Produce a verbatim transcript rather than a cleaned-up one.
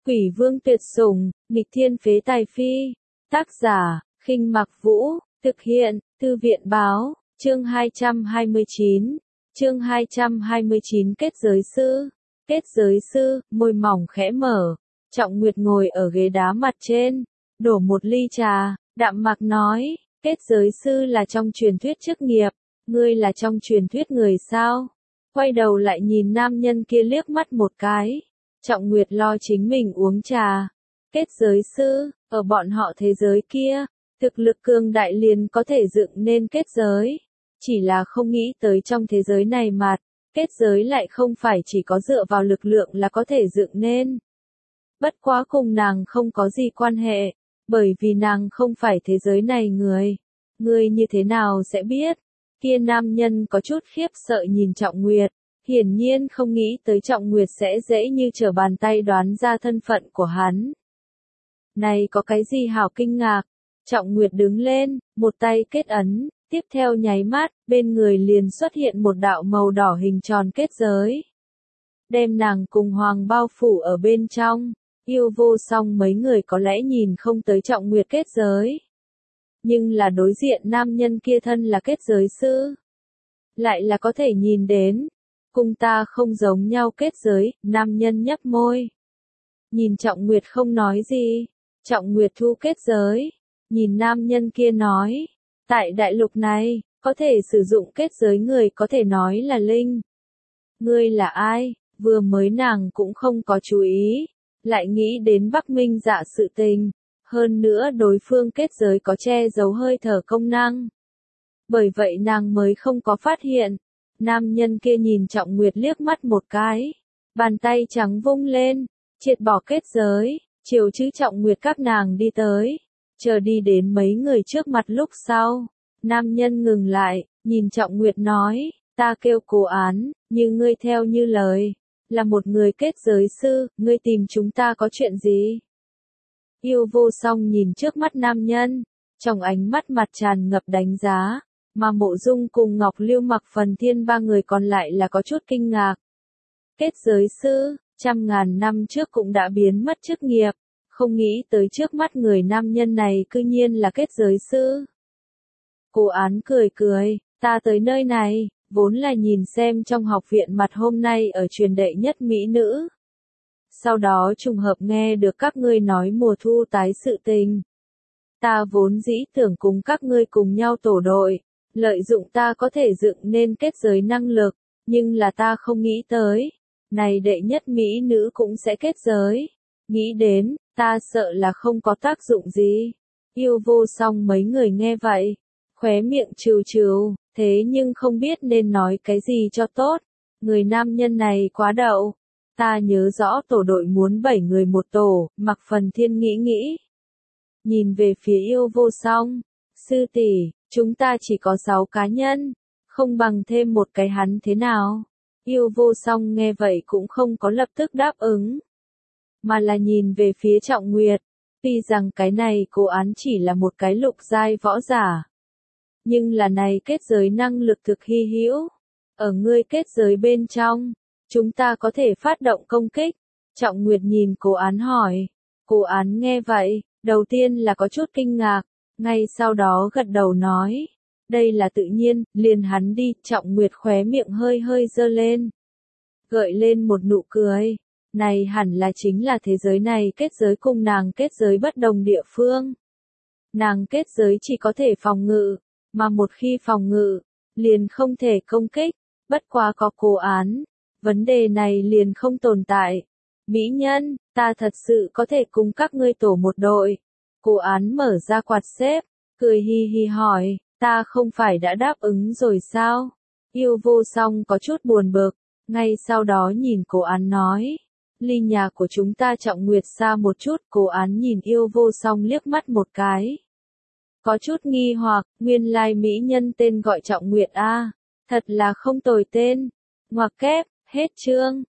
Quỷ vương tuyệt sủng, nghịch thiên phế tài phi. Tác giả, Khinh Mặc Vũ, thực hiện, Thư viện báo, chương hai trăm hai mươi chín. Chương hai trăm hai mươi chín kết giới sư. Kết giới sư, môi mỏng khẽ mở. Trọng Nguyệt ngồi ở ghế đá mặt trên, đổ một ly trà, đạm mạc nói, kết giới sư là trong truyền thuyết chức nghiệp, ngươi là trong truyền thuyết người sao? Quay đầu lại nhìn nam nhân kia liếc mắt một cái. Trọng Nguyệt lo chính mình uống trà. Kết giới sư, ở bọn họ thế giới kia, thực lực cường đại liền có thể dựng nên kết giới. Chỉ là không nghĩ tới trong thế giới này mà, kết giới lại không phải chỉ có dựa vào lực lượng là có thể dựng nên. Bất quá cùng nàng không có gì quan hệ, bởi vì nàng không phải thế giới này người. Ngươi như thế nào sẽ biết? Kia nam nhân có chút khiếp sợ nhìn Trọng Nguyệt, hiển nhiên không nghĩ tới Trọng Nguyệt sẽ dễ như trở bàn tay đoán ra thân phận của hắn. Này có cái gì hảo kinh ngạc? Trọng Nguyệt đứng lên, một tay kết ấn, tiếp theo nháy mắt, bên người liền xuất hiện một đạo màu đỏ hình tròn kết giới. Đem nàng cùng Hoàng bao phủ ở bên trong. Yêu Vô Song mấy người có lẽ nhìn không tới Trọng Nguyệt kết giới. Nhưng là đối diện nam nhân kia thân là kết giới sư. Lại là có thể nhìn đến. Cùng ta không giống nhau kết giới, nam nhân nhấp môi. Nhìn Trọng Nguyệt không nói gì. Trọng Nguyệt thu kết giới. Nhìn nam nhân kia nói. Tại đại lục này, có thể sử dụng kết giới người có thể nói là linh. Ngươi là ai? Vừa mới nàng cũng không có chú ý. Lại nghĩ đến Bắc Minh Dạ sự tình. Hơn nữa đối phương kết giới có che giấu hơi thở công năng. Bởi vậy nàng mới không có phát hiện. Nam nhân kia nhìn Trọng Nguyệt liếc mắt một cái. Bàn tay trắng vung lên. Triệt bỏ kết giới. Chiều chữ Trọng Nguyệt các nàng đi tới. Chờ đi đến mấy người trước mặt lúc sau. Nam nhân ngừng lại. Nhìn Trọng Nguyệt nói. Ta kêu Cố Án. Như ngươi theo như lời. Là một người kết giới sư. Ngươi tìm chúng ta có chuyện gì? Yêu Vô Song nhìn trước mắt nam nhân. Trong ánh mắt mặt tràn ngập đánh giá. Mà Mộ Dung cùng Ngọc Lưu Mặc Phần Thiên ba người còn lại là có chút kinh ngạc. Kết giới sư, trăm ngàn năm trước cũng đã biến mất chức nghiệp. Không nghĩ tới trước mắt người nam nhân này cư nhiên là kết giới sư. Cố Án cười cười, ta tới nơi này, vốn là nhìn xem trong học viện mặt hôm nay ở truyền đệ nhất mỹ nữ. Sau đó trùng hợp nghe được các ngươi nói mùa thu tái sự tình. Ta vốn dĩ tưởng cùng các ngươi cùng nhau tổ đội, lợi dụng ta có thể dựng nên kết giới năng lực, nhưng là ta không nghĩ tới. Này đệ nhất mỹ nữ cũng sẽ kết giới. Nghĩ đến, ta sợ là không có tác dụng gì. Yêu Vô Song mấy người nghe vậy, khóe miệng trừ trừ, thế nhưng không biết nên nói cái gì cho tốt. Người nam nhân này quá đậu. Ta nhớ rõ tổ đội muốn bảy người một tổ, Mặc Phần Thiên nghĩ nghĩ. Nhìn về phía Yêu Vô Song, sư tỷ, chúng ta chỉ có sáu cá nhân, không bằng thêm một cái hắn thế nào? Yêu Vô Song nghe vậy cũng không có lập tức đáp ứng, mà là nhìn về phía Trọng Nguyệt, tuy rằng cái này Cố Án chỉ là một cái lục giai võ giả. Nhưng là này kết giới năng lực thực hy hữu, ở ngươi kết giới bên trong. Chúng ta có thể phát động công kích. Trọng Nguyệt nhìn Cố Án hỏi. Cố Án nghe vậy, đầu tiên là có chút kinh ngạc, ngay sau đó gật đầu nói. Đây là tự nhiên, liền hắn đi. Trọng Nguyệt khóe miệng hơi hơi dơ lên. Gợi lên một nụ cười. Này hẳn là chính là thế giới này kết giới cùng nàng kết giới bất đồng địa phương. Nàng kết giới chỉ có thể phòng ngự, mà một khi phòng ngự, liền không thể công kích. Bất quá có Cố Án. Vấn đề này liền không tồn tại. Mỹ nhân, ta thật sự có thể cùng các ngươi tổ một đội. Cố Án mở ra quạt xếp, cười hi hi hỏi, ta không phải đã đáp ứng rồi sao? Yêu Vô Song có chút buồn bực, ngay sau đó nhìn Cố Án nói, ly nhà của chúng ta Trọng Nguyệt xa một chút. Cố Án nhìn Yêu Vô Song liếc mắt một cái. Có chút nghi hoặc, nguyên lai mỹ nhân tên gọi Trọng Nguyệt a, thật là không tồi tên. Ngoặc kép. Hết chương.